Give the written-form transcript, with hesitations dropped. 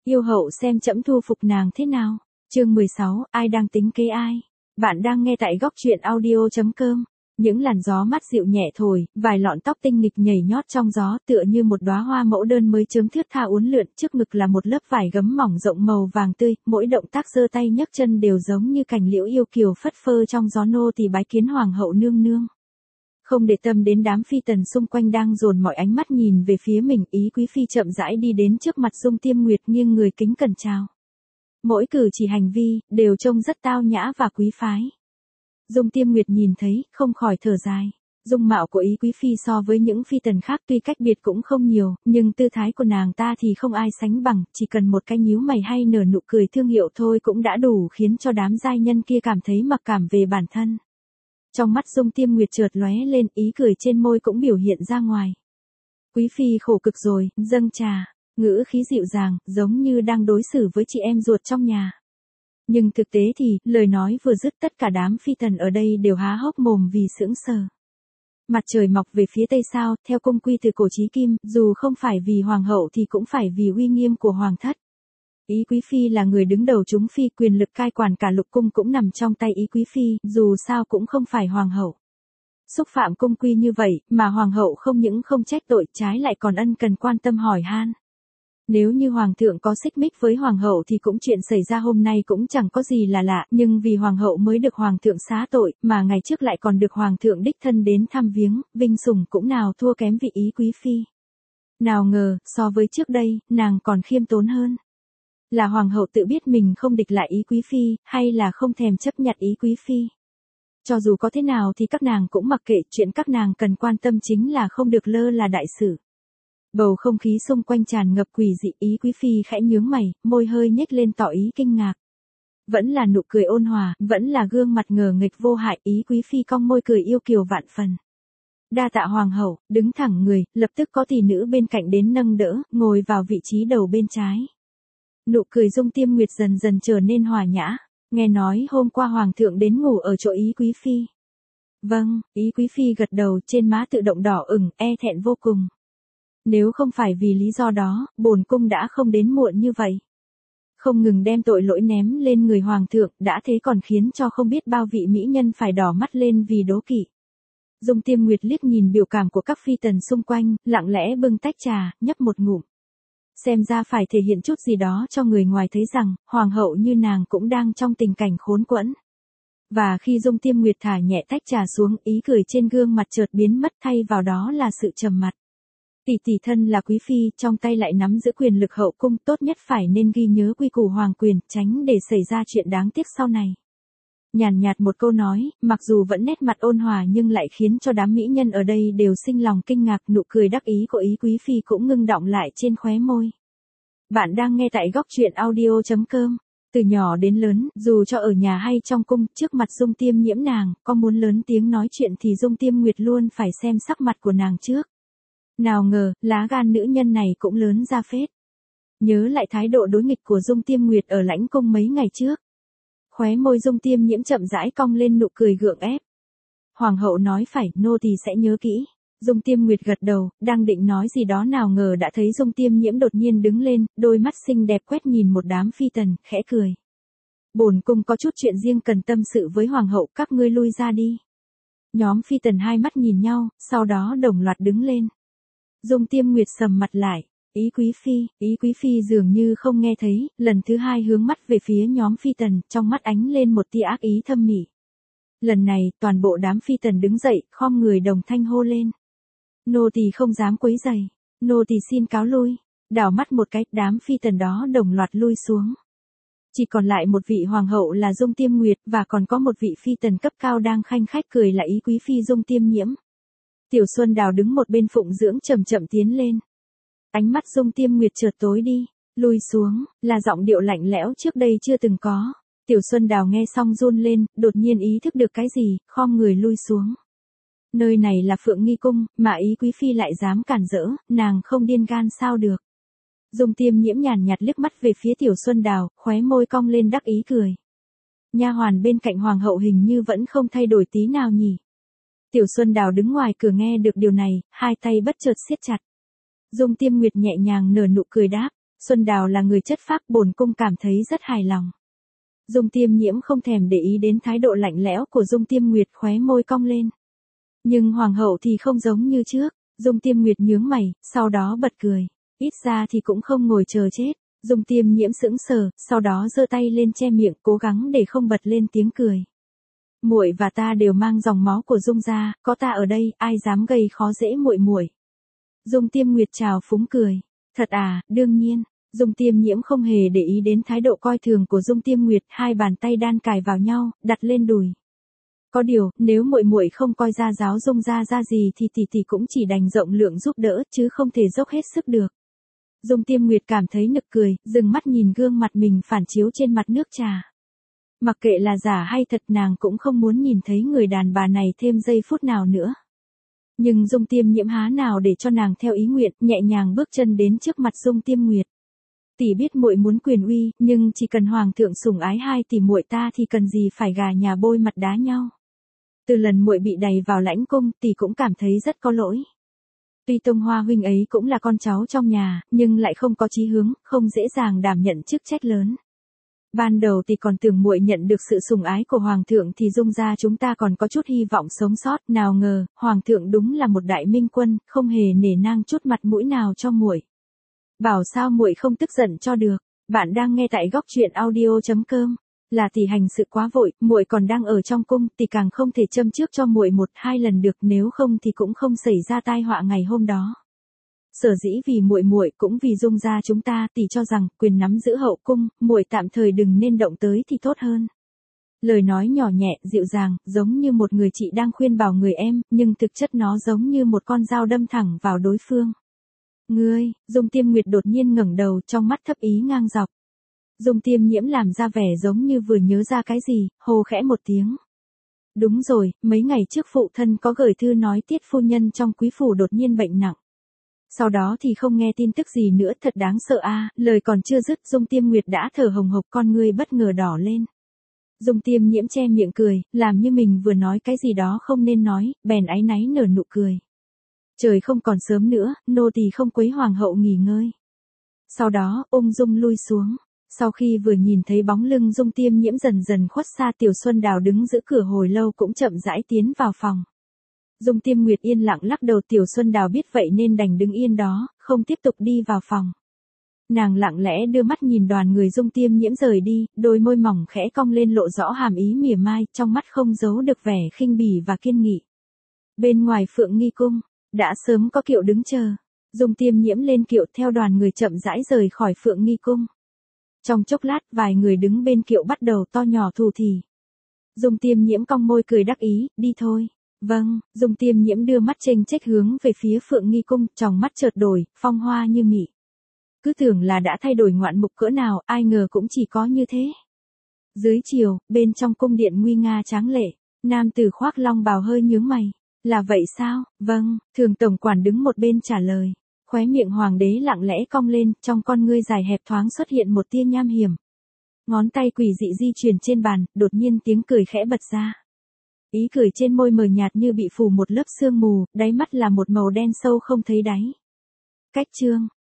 Yêu hậu xem trẫm thu phục nàng thế nào. Chương 16, ai đang tính kế ai? Bạn đang nghe tại góc truyện audio.com. Những làn gió mát dịu nhẹ thổi, vài lọn tóc tinh nghịch nhảy nhót trong gió tựa như một đóa hoa mẫu đơn mới chớm thướt tha uốn lượn, trước ngực là một lớp vải gấm mỏng rộng màu vàng tươi, mỗi động tác giơ tay nhấc chân đều giống như cành liễu yêu kiều phất phơ trong gió. Nô tỳ bái kiến hoàng hậu nương nương. Không để tâm đến đám phi tần xung quanh đang dồn mọi ánh mắt nhìn về phía mình, Ý quý phi chậm rãi đi đến trước mặt Dung Tiêm Nguyệt, nghiêng người kính cẩn chào. Mỗi cử chỉ hành vi đều trông rất tao nhã và quý phái. Dung Tiêm Nguyệt nhìn thấy, không khỏi thở dài. Dung mạo của Ý quý phi so với những phi tần khác tuy cách biệt cũng không nhiều, nhưng tư thái của nàng ta thì không ai sánh bằng, chỉ cần một cái nhíu mày hay nở nụ cười thương hiệu thôi cũng đã đủ khiến cho đám giai nhân kia cảm thấy mặc cảm về bản thân. Trong mắt Dung Tiêm Nguyệt chợt lóe lên, ý cười trên môi cũng biểu hiện ra ngoài. Quý phi khổ cực rồi, dâng trà, ngữ khí dịu dàng, giống như đang đối xử với chị em ruột trong nhà. Nhưng thực tế thì, lời nói vừa dứt tất cả đám phi tần ở đây đều há hốc mồm vì sững sờ. Mặt trời mọc về phía tây sao, theo cung quy từ cổ chí kim, dù không phải vì hoàng hậu thì cũng phải vì uy nghiêm của hoàng thất. Ý quý phi là người đứng đầu chúng phi, quyền lực cai quản cả lục cung cũng nằm trong tay Ý quý phi, dù sao cũng không phải hoàng hậu. Xúc phạm cung quy như vậy, mà hoàng hậu không những không trách tội, trái lại còn ân cần quan tâm hỏi han. Nếu như hoàng thượng có xích mích với hoàng hậu thì cũng chuyện xảy ra hôm nay cũng chẳng có gì là lạ, nhưng vì hoàng hậu mới được hoàng thượng xá tội, mà ngày trước lại còn được hoàng thượng đích thân đến thăm viếng, vinh sủng cũng nào thua kém vị Ý quý phi. Nào ngờ, so với trước đây, nàng còn khiêm tốn hơn. Là hoàng hậu tự biết mình không địch lại Ý quý phi, hay là không thèm chấp nhận Ý quý phi? Cho dù có thế nào thì các nàng cũng mặc kệ, chuyện các nàng cần quan tâm chính là không được lơ là đại sự. Bầu không khí xung quanh tràn ngập quỷ dị, Ý quý phi khẽ nhướng mày, môi hơi nhếch lên tỏ ý kinh ngạc. Vẫn là nụ cười ôn hòa, vẫn là gương mặt ngờ nghịch vô hại, Ý quý phi cong môi cười yêu kiều vạn phần. Đa tạ hoàng hậu, đứng thẳng người, lập tức có tỷ nữ bên cạnh đến nâng đỡ, ngồi vào vị trí đầu bên trái. Nụ cười Dung Tiêm Nguyệt dần dần trở nên hòa nhã, nghe nói hôm qua hoàng thượng đến ngủ ở chỗ Ý quý phi. Vâng, Ý quý phi gật đầu, trên má tự động đỏ ửng, e thẹn vô cùng. Nếu không phải vì lý do đó, bổn cung đã không đến muộn như vậy. Không ngừng đem tội lỗi ném lên người hoàng thượng, đã thế còn khiến cho không biết bao vị mỹ nhân phải đỏ mắt lên vì đố kỵ. Dung Tiêm Nguyệt liếc nhìn biểu cảm của các phi tần xung quanh, lặng lẽ bưng tách trà, nhấp một ngụm. Xem ra phải thể hiện chút gì đó cho người ngoài thấy rằng, hoàng hậu như nàng cũng đang trong tình cảnh khốn quẫn. Và khi Dung Tiêm Nguyệt thả nhẹ tách trà xuống, ý cười trên gương mặt chợt biến mất, thay vào đó là sự trầm mặc. Tỷ tỷ thân là quý phi, trong tay lại nắm giữ quyền lực hậu cung, tốt nhất phải nên ghi nhớ quy củ hoàng quyền, tránh để xảy ra chuyện đáng tiếc sau này. Nhàn nhạt một câu nói, mặc dù vẫn nét mặt ôn hòa nhưng lại khiến cho đám mỹ nhân ở đây đều sinh lòng kinh ngạc, nụ cười đắc ý của Ý quý phi cũng ngưng đọng lại trên khóe môi. Bạn đang nghe tại góc truyện audio.com. Từ nhỏ đến lớn, dù cho ở nhà hay trong cung, trước mặt Dung Tiêm Nhiễm nàng, có muốn lớn tiếng nói chuyện thì Dung Tiêm Nguyệt luôn phải xem sắc mặt của nàng trước. Nào ngờ, lá gan nữ nhân này cũng lớn ra phết. Nhớ lại thái độ đối nghịch của Dung Tiêm Nguyệt ở lãnh cung mấy ngày trước. Khóe môi Dung Tiêm Nhiễm chậm rãi cong lên nụ cười gượng ép. Hoàng hậu nói phải, nô tỳ sẽ nhớ kỹ. Dung Tiêm Nguyệt gật đầu, đang định nói gì đó nào ngờ đã thấy Dung Tiêm Nhiễm đột nhiên đứng lên, đôi mắt xinh đẹp quét nhìn một đám phi tần, khẽ cười. Bổn cung có chút chuyện riêng cần tâm sự với hoàng hậu, các ngươi lui ra đi. Nhóm phi tần hai mắt nhìn nhau, sau đó đồng loạt đứng lên. Dung Tiêm Nguyệt sầm mặt lại. Ý quý phi dường như không nghe thấy, lần thứ hai hướng mắt về phía nhóm phi tần, trong mắt ánh lên một tia ác ý thâm mỉ. Lần này, toàn bộ đám phi tần đứng dậy, khom người đồng thanh hô lên. Nô tỳ không dám quấy rầy, nô tỳ xin cáo lui. Đảo mắt một cái, đám phi tần đó đồng loạt lui xuống. Chỉ còn lại một vị hoàng hậu là Dung Tiêm Nguyệt, và còn có một vị phi tần cấp cao đang khanh khách cười là Ý quý phi Dung Tiêm Nhiễm. Tiểu Xuân Đào đứng một bên phụng dưỡng chậm chậm tiến lên. Ánh mắt Dung Tiêm Nguyệt chợt tối đi, lui xuống, là giọng điệu lạnh lẽo trước đây chưa từng có. Tiểu Xuân Đào nghe xong run lên, đột nhiên ý thức được cái gì, khom người lui xuống. Nơi này là Phượng Nghi Cung, mà Ý quý phi lại dám cản rỡ, nàng không điên gan sao được. Dung Tiêm Nhiễm nhàn nhạt liếc mắt về phía Tiểu Xuân Đào, khóe môi cong lên đắc ý cười. Nha hoàn bên cạnh hoàng hậu hình như vẫn không thay đổi tí nào nhỉ. Tiểu Xuân Đào đứng ngoài cửa nghe được điều này, hai tay bất chợt siết chặt. Dung Tiêm Nguyệt nhẹ nhàng nở nụ cười đáp, Xuân Đào là người chất phác, bổn cung cảm thấy rất hài lòng. Dung Tiêm Nhiễm không thèm để ý đến thái độ lạnh lẽo của Dung Tiêm Nguyệt, khóe môi cong lên. Nhưng hoàng hậu thì không giống như trước. Dung Tiêm Nguyệt nhướng mày, sau đó bật cười. Ít ra thì cũng không ngồi chờ chết. Dung Tiêm Nhiễm sững sờ, sau đó giơ tay lên che miệng, cố gắng để không bật lên tiếng cười. Muội và ta đều mang dòng máu của Dung gia, có ta ở đây, ai dám gây khó dễ muội muội. Dung Tiêm Nguyệt trào phúng cười. Thật à, đương nhiên. Dung Tiêm Nhiễm không hề để ý đến thái độ coi thường của Dung Tiêm Nguyệt, hai bàn tay đan cài vào nhau, đặt lên đùi. Có điều, nếu muội muội không coi ra giáo Dung gia ra gì thì tỷ tỷ cũng chỉ đành rộng lượng giúp đỡ, chứ không thể dốc hết sức được. Dung Tiêm Nguyệt cảm thấy nực cười, dừng mắt nhìn gương mặt mình phản chiếu trên mặt nước trà. Mặc kệ là giả hay thật, nàng cũng không muốn nhìn thấy người đàn bà này thêm giây phút nào nữa. Nhưng Dung Tiêm Nhiễm há nào để cho nàng theo ý nguyện, nhẹ nhàng bước chân đến trước mặt Dung Tiêm Nguyệt. Tỷ biết muội muốn quyền uy, nhưng chỉ cần hoàng thượng sủng ái hai tỷ muội ta thì cần gì phải gà nhà bôi mặt đá nhau. Từ lần muội bị đày vào lãnh cung, tỷ cũng cảm thấy rất có lỗi. Tuy Tông Hoa huynh ấy cũng là con cháu trong nhà, nhưng lại không có chí hướng, không dễ dàng đảm nhận chức trách lớn. Ban đầu tỷ còn tưởng muội nhận được sự sủng ái của hoàng thượng thì Dung gia chúng ta còn có chút hy vọng sống sót, nào ngờ, hoàng thượng đúng là một đại minh quân, không hề nể nang chút mặt mũi nào cho muội. Bảo sao muội không tức giận cho được. Bạn đang nghe tại góc truyện audio.com. Là tỷ hành sự quá vội, muội còn đang ở trong cung, tỷ càng không thể châm trước cho muội một hai lần được, nếu không thì cũng không xảy ra tai họa ngày hôm đó. Sở dĩ vì muội cũng vì Dung gia chúng ta, tỷ cho rằng quyền nắm giữ hậu cung, muội tạm thời đừng nên động tới thì tốt hơn. Lời nói nhỏ nhẹ, dịu dàng, giống như một người chị đang khuyên bảo người em, nhưng thực chất nó giống như một con dao đâm thẳng vào đối phương. Ngươi, Dung Tiêm Nguyệt đột nhiên ngẩng đầu, trong mắt thấp ý ngang dọc. Dung Tiêm Nhiễm làm ra vẻ giống như vừa nhớ ra cái gì, hô khẽ một tiếng. Đúng rồi, mấy ngày trước phụ thân có gửi thư nói Tiết phu nhân trong quý phủ đột nhiên bệnh nặng. Sau đó thì không nghe tin tức gì nữa, thật đáng sợ a. Lời còn chưa dứt, Dung Tiêm Nguyệt đã thở hồng hộc, con ngươi bất ngờ đỏ lên. Dung Tiêm Nhiễm che miệng cười, làm như mình vừa nói cái gì đó không nên nói, bèn áy náy nở nụ cười. Trời không còn sớm nữa, nô tỳ không quấy hoàng hậu nghỉ ngơi. Sau đó, ung dung lui xuống. Sau khi vừa nhìn thấy bóng lưng Dung Tiêm Nhiễm dần dần khuất xa, Tiểu Xuân Đào đứng giữ cửa hồi lâu cũng chậm rãi tiến vào phòng. Dung Tiêm Nguyệt yên lặng lắc đầu, Tiểu Xuân Đào biết vậy nên đành đứng yên đó, không tiếp tục đi vào phòng. Nàng lặng lẽ đưa mắt nhìn đoàn người Dung Tiêm Nhiễm rời đi, đôi môi mỏng khẽ cong lên lộ rõ hàm ý mỉa mai, trong mắt không giấu được vẻ khinh bỉ và kiên nghị. Bên ngoài Phượng Nghi cung, đã sớm có kiệu đứng chờ. Dung Tiêm Nhiễm lên kiệu theo đoàn người chậm rãi rời khỏi Phượng Nghi cung. Trong chốc lát, vài người đứng bên kiệu bắt đầu to nhỏ thù thì. Dung Tiêm Nhiễm cong môi cười đắc ý, đi thôi. Vâng, Dung Tiêm Nhiễm đưa mắt chênh chếch hướng về phía Phượng Nghi cung, tròng mắt chợt đổi, phong hoa như mị. Cứ tưởng là đã thay đổi ngoạn mục cỡ nào, ai ngờ cũng chỉ có như thế. Dưới chiều, bên trong cung điện nguy nga tráng lệ, nam tử khoác long bào hơi nhướng mày. Là vậy sao? Vâng, Thường tổng quản đứng một bên trả lời. Khóe miệng hoàng đế lặng lẽ cong lên, trong con ngươi dài hẹp thoáng xuất hiện một tia nham hiểm. Ngón tay quỷ dị di chuyển trên bàn, đột nhiên tiếng cười khẽ bật ra. Ý cười trên môi mờ nhạt như bị phủ một lớp sương mù, đáy mắt là một màu đen sâu không thấy đáy. Cách chương